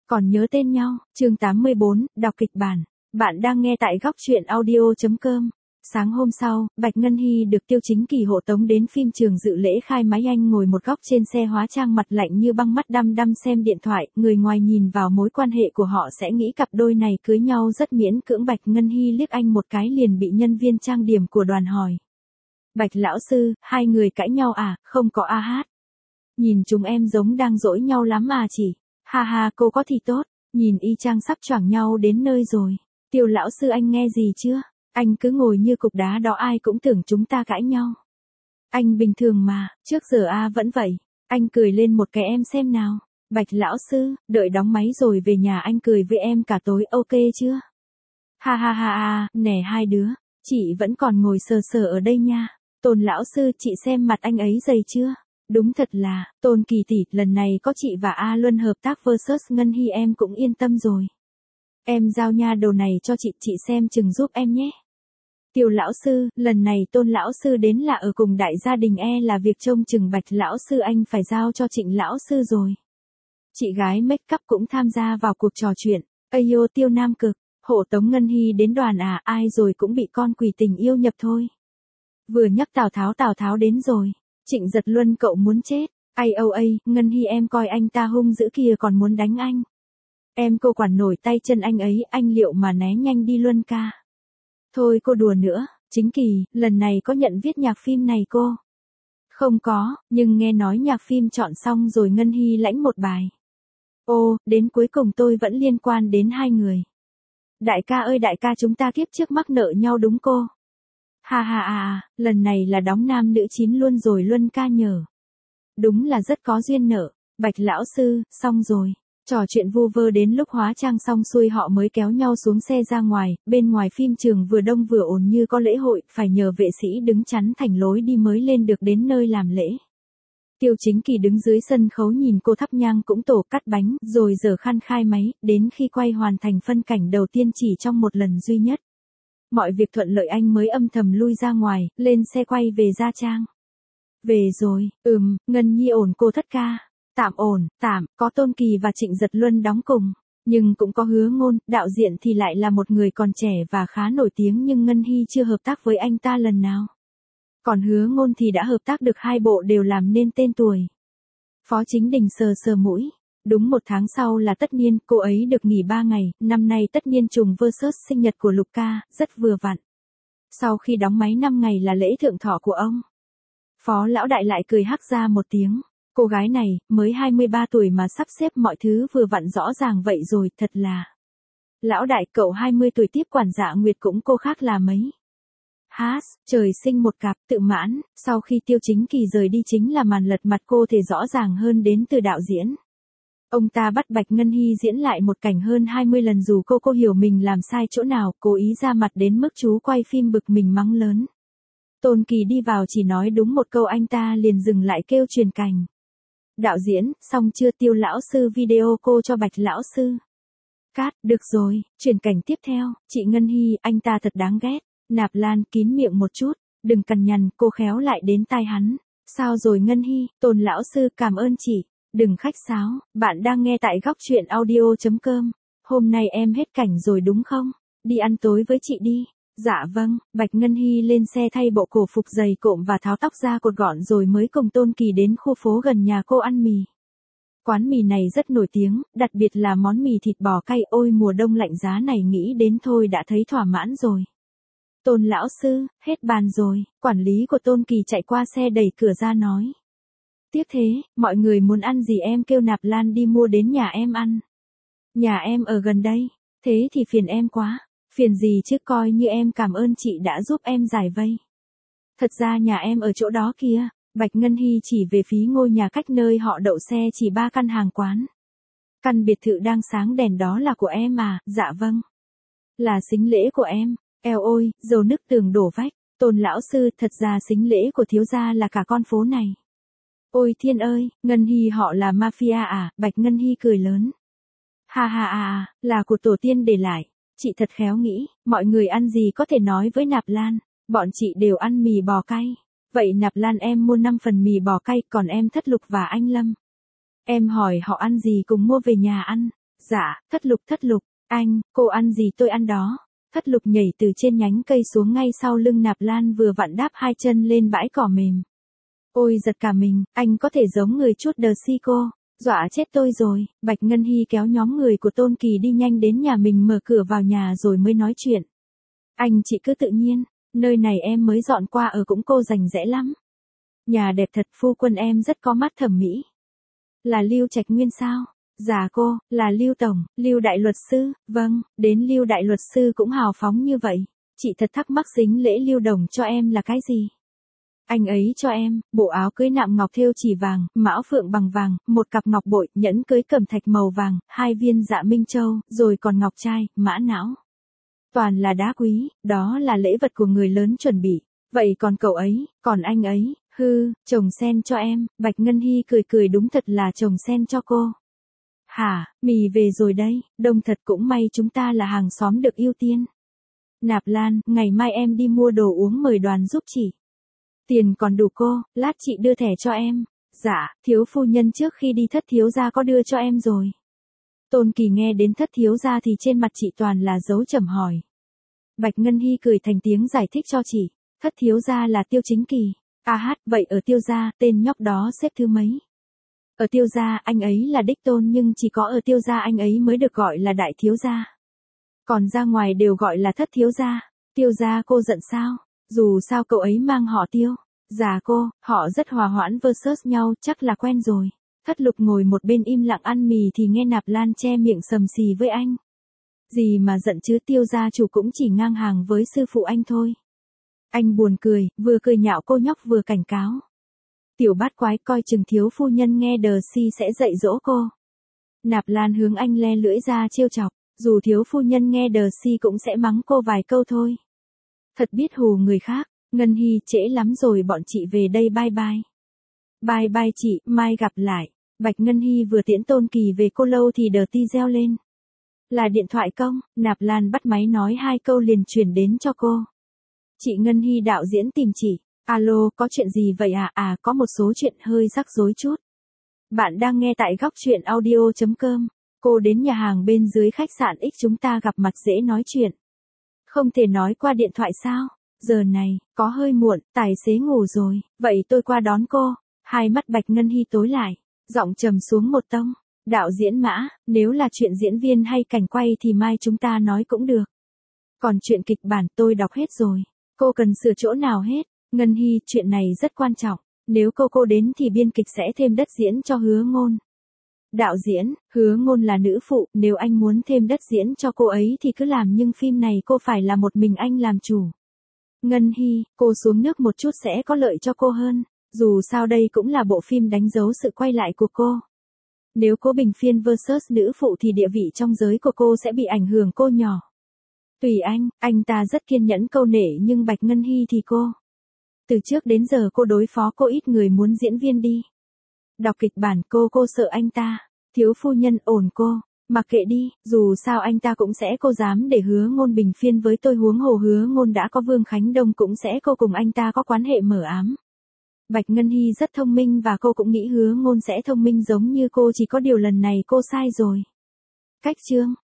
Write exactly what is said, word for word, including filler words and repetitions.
Còn nhớ tên nhau, chương tám mươi bốn, đọc kịch bản. Bạn đang nghe tại góc truyện audio chấm com. Sáng hôm sau, Bạch Ngân Hy được Tiêu Chính Kỳ hộ tống đến phim trường dự lễ khai máy. Anh ngồi một góc trên xe hóa trang, mặt lạnh như băng, mắt đăm đăm xem điện thoại. Người ngoài nhìn vào mối quan hệ của họ sẽ nghĩ cặp đôi này cưới nhau rất miễn cưỡng. Bạch Ngân Hy liếc anh một cái liền bị nhân viên trang điểm của đoàn hỏi. Bạch lão sư, hai người cãi nhau à? Không có a hát. Nhìn chúng em giống đang dỗi nhau lắm à chị. Ha ha, cô có thì tốt, nhìn y chang sắp choảng nhau đến nơi rồi. Tiêu lão sư anh nghe gì chưa? Anh cứ ngồi như cục đá đó, ai cũng tưởng chúng ta cãi nhau. Anh bình thường mà, trước giờ a vẫn vậy. Anh cười lên một cái em xem nào. Bạch lão sư, đợi đóng máy rồi về nhà anh cười với em cả tối, ok chưa? Ha ha ha ha, nè hai đứa, chị vẫn còn ngồi sờ sờ ở đây nha. Tôn lão sư, chị xem mặt anh ấy dày chưa? Đúng thật là, Tôn Kỳ tỷ, lần này có chị và A Luân hợp tác versus Ngân Hy em cũng yên tâm rồi. Em giao nha đồ này cho chị, chị xem chừng giúp em nhé. Tiêu lão sư, lần này Tôn lão sư đến là ở cùng đại gia đình, e là việc trông chừng Bạch lão sư anh phải giao cho Trịnh lão sư rồi. Chị gái make up cũng tham gia vào cuộc trò chuyện. Ayo Tiêu Nam Cực, hộ tống Ngân Hy đến đoàn à, ai rồi cũng bị con quỷ tình yêu nhập thôi. Vừa nhắc Tào Tháo, Tào Tháo đến rồi. Trịnh Giật Luân cậu muốn chết. Ai âu ây, Ngân Hy em coi anh ta hung dữ kìa, còn muốn đánh anh. Em cô quản nổi tay chân anh ấy, anh liệu mà né nhanh đi Luân ca. Thôi cô đùa nữa, Chính Kỳ, lần này có nhận viết nhạc phim này cô? Không có, nhưng nghe nói nhạc phim chọn xong rồi Ngân Hy lãnh một bài. Ô, đến cuối cùng tôi vẫn liên quan đến hai người. Đại ca ơi đại ca, chúng ta kiếp trước mắc nợ nhau đúng cô? Ha ha à, lần này là đóng nam nữ chín luôn rồi Luân ca nhờ. Đúng là rất có duyên nợ. Bạch lão sư, xong rồi. Trò chuyện vu vơ đến lúc hóa trang xong xuôi họ mới kéo nhau xuống xe ra ngoài. Bên ngoài phim trường vừa đông vừa ồn như có lễ hội, phải nhờ vệ sĩ đứng chắn thành lối đi mới lên được đến nơi làm lễ. Tiêu Chính Kỳ đứng dưới sân khấu nhìn cô thắp nhang cũng tổ cắt bánh, rồi giờ khăn khai máy, đến khi quay hoàn thành phân cảnh đầu tiên chỉ trong một lần duy nhất. Mọi việc thuận lợi anh mới âm thầm lui ra ngoài, lên xe quay về Gia Trang. Về rồi, ừm, Ngân Nhi ổn cô thất ca. Tạm ổn, tạm, có Tôn Kỳ và Trịnh Giật Luân đóng cùng. Nhưng cũng có Hứa Ngôn, đạo diễn thì lại là một người còn trẻ và khá nổi tiếng, nhưng Ngân Hy chưa hợp tác với anh ta lần nào. Còn Hứa Ngôn thì đã hợp tác được hai bộ đều làm nên tên tuổi. Phó Chính Đình sờ sờ mũi. Đúng một tháng sau là tất niên, cô ấy được nghỉ ba ngày, năm nay tất niên trùng versus sinh nhật của Lục ca, rất vừa vặn. Sau khi đóng máy năm ngày là lễ thượng thọ của ông. Phó lão đại lại cười hắc ra một tiếng. Cô gái này, mới hai mươi ba tuổi mà sắp xếp mọi thứ vừa vặn rõ ràng vậy rồi, thật là. Lão đại, cậu hai mươi tuổi tiếp quản Dạ Nguyệt cũng cô khác là mấy. Hát, trời sinh một cặp, tự mãn, sau khi Tiêu Chính Kỳ rời đi chính là màn lật mặt cô thể rõ ràng hơn đến từ đạo diễn. Ông ta bắt Bạch Ngân Hy diễn lại một cảnh hơn hai mươi lần dù cô cô hiểu mình làm sai chỗ nào, cố ý ra mặt đến mức chú quay phim bực mình mắng lớn. Tôn Kỳ đi vào chỉ nói đúng một câu anh ta liền dừng lại kêu truyền cảnh. Đạo diễn, xong chưa? Tiêu lão sư video cô cho Bạch lão sư. Cát, được rồi, truyền cảnh tiếp theo, chị Ngân Hy, anh ta thật đáng ghét. Nạp Lan, kín miệng một chút, đừng cằn nhằn, cô khéo lại đến tai hắn. Sao rồi Ngân Hy? Tôn lão sư, cảm ơn chị. Đừng khách sáo, bạn đang nghe tại góc truyện audio chấm com. Hôm nay em hết cảnh rồi đúng không? Đi ăn tối với chị đi. Dạ vâng, Bạch Ngân Hy lên xe thay bộ cổ phục dày cộm và tháo tóc ra cột gọn rồi mới cùng Tôn Kỳ đến khu phố gần nhà cô ăn mì. Quán mì này rất nổi tiếng, đặc biệt là món mì thịt bò cay, ôi mùa đông lạnh giá này nghĩ đến thôi đã thấy thỏa mãn rồi. Tôn lão sư, hết bàn rồi, quản lý của Tôn Kỳ chạy qua xe đẩy cửa ra nói. Tiếp thế, mọi người muốn ăn gì em kêu Nạp Lan đi mua đến nhà em ăn. Nhà em ở gần đây, thế thì phiền em quá. Phiền gì chứ, coi như em cảm ơn chị đã giúp em giải vây. Thật ra nhà em ở chỗ đó kia. Bạch Ngân Hy chỉ về phía ngôi nhà cách nơi họ đậu xe chỉ ba căn hàng quán. Căn biệt thự đang sáng đèn đó là của em à? Dạ vâng. Là sính lễ của em. Eo ôi, dầu nức tường đổ vách. Tôn lão sư, thật ra sính lễ của thiếu gia là cả con phố này. Ôi thiên ơi, Ngân Hy họ là mafia à? Bạch Ngân Hy cười lớn. Ha ha à, là của tổ tiên để lại. Chị thật khéo nghĩ, mọi người ăn gì có thể nói với Nạp Lan, bọn chị đều ăn mì bò cay. Vậy Nạp Lan em mua năm phần mì bò cay, còn em Thất Lục và anh Lâm. Em hỏi họ ăn gì cùng mua về nhà ăn. Dạ, Thất Lục Thất Lục, anh, cô ăn gì tôi ăn đó. Thất Lục nhảy từ trên nhánh cây xuống ngay sau lưng Nạp Lan vừa vặn đáp hai chân lên bãi cỏ mềm. Ôi giật cả mình, anh có thể giống người chút đờ si cô. Dọa chết tôi rồi. Bạch Ngân Hy kéo nhóm người của Tôn Kỳ đi nhanh đến nhà mình, mở cửa vào nhà rồi mới nói chuyện. Anh chị cứ tự nhiên, nơi này em mới dọn qua ở cũng cô rành rẽ lắm. Nhà đẹp thật, phu quân em rất có mắt thẩm mỹ. Là Lưu Trạch Nguyên sao? Dạ cô, là Lưu Tổng, Lưu Đại Luật Sư, vâng, đến Lưu Đại Luật Sư cũng hào phóng như vậy. Chị thật thắc mắc sính lễ Lưu Đồng cho em là cái gì? Anh ấy cho em, bộ áo cưới nạm ngọc thêu chỉ vàng, mão phượng bằng vàng, một cặp ngọc bội, nhẫn cưới cẩm thạch màu vàng, hai viên dạ minh châu, rồi còn ngọc trai, mã não. Toàn là đá quý, đó là lễ vật của người lớn chuẩn bị. Vậy còn cậu ấy, còn anh ấy, hư, chồng sen cho em. Bạch Ngân Hy cười cười, đúng thật là chồng sen cho cô. Hả, mì về rồi đây, đông thật, cũng may chúng ta là hàng xóm được ưu tiên. Nạp Lan, ngày mai em đi mua đồ uống mời đoàn giúp chị. Tiền còn đủ cô, lát chị đưa thẻ cho em. Dạ, thiếu phu nhân trước khi đi Thất thiếu gia có đưa cho em rồi. Tôn Kỳ nghe đến Thất thiếu gia thì trên mặt chị toàn là dấu chấm hỏi. Bạch Ngân Hy cười thành tiếng giải thích cho chị. Thất thiếu gia là Tiêu Chính Kỳ. À hát, vậy ở Tiêu gia, tên nhóc đó xếp thứ mấy? Ở Tiêu gia, anh ấy là đích tôn, nhưng chỉ có ở Tiêu gia anh ấy mới được gọi là đại thiếu gia. Còn ra ngoài đều gọi là Thất thiếu gia. Tiêu gia cô giận sao? Dù sao cậu ấy mang họ Tiêu. Dạ cô, họ rất hòa hoãn versus nhau, chắc là quen rồi. Thất Lục ngồi một bên im lặng ăn mì thì nghe Nạp Lan che miệng sầm xì với anh. Gì mà giận chứ, Tiêu gia chủ cũng chỉ ngang hàng với sư phụ anh thôi. Anh buồn cười, vừa cười nhạo cô nhóc vừa cảnh cáo. Tiểu bát quái, coi chừng thiếu phu nhân nghe đờ si sẽ dạy dỗ cô. Nạp Lan hướng anh le lưỡi ra trêu chọc, dù thiếu phu nhân nghe đờ si cũng sẽ mắng cô vài câu thôi. Thật biết hù người khác. Ngân Hy, trễ lắm rồi, bọn chị về đây, bye bye. Bye bye chị, mai gặp lại. Bạch Ngân Hy vừa tiễn Tôn Kỳ về cô lâu thì đờ ti reo lên. Là điện thoại công. Nạp Lan bắt máy nói hai câu liền chuyển đến cho cô. Chị Ngân Hy, đạo diễn tìm chị. Alo, có chuyện gì vậy à? À, có một số chuyện hơi rắc rối chút. Bạn đang nghe tại góc truyện audio chấm com. Cô đến nhà hàng bên dưới khách sạn X, chúng ta gặp mặt dễ nói chuyện. Không thể nói qua điện thoại sao? Giờ này, có hơi muộn, tài xế ngủ rồi, vậy tôi qua đón cô. Hai mắt Bạch Ngân Hy tối lại, giọng trầm xuống một tông. Đạo diễn Mã, nếu là chuyện diễn viên hay cảnh quay thì mai chúng ta nói cũng được. Còn chuyện kịch bản tôi đọc hết rồi. Cô cần sửa chỗ nào hết? Ngân Hy, chuyện này rất quan trọng. Nếu cô cô đến thì biên kịch sẽ thêm đất diễn cho Hứa Ngôn. Đạo diễn, Hứa Ngôn là nữ phụ, nếu anh muốn thêm đất diễn cho cô ấy thì cứ làm, nhưng phim này cô phải là một mình anh làm chủ. Ngân Hy, cô xuống nước một chút sẽ có lợi cho cô hơn. Dù sao đây cũng là bộ phim đánh dấu sự quay lại của cô. Nếu cô bình phiên versus nữ phụ thì địa vị trong giới của cô sẽ bị ảnh hưởng, cô nhỏ. Tùy anh, anh ta rất kiên nhẫn câu nệ, nhưng Bạch Ngân Hy thì cô. Từ trước đến giờ cô đối phó cô ít người muốn diễn viên đi. Đọc kịch bản cô cô sợ anh ta. Thiếu phu nhân ổn cô. Mặc kệ đi, dù sao anh ta cũng sẽ cô dám để Hứa Ngôn bình phiên với tôi, huống hồ Hứa Ngôn đã có Vương Khánh Đông, cũng sẽ cô cùng anh ta có quan hệ mờ ám. Bạch Ngân Hy rất thông minh và cô cũng nghĩ Hứa Ngôn sẽ thông minh giống như cô, chỉ có điều lần này cô sai rồi. Cách chương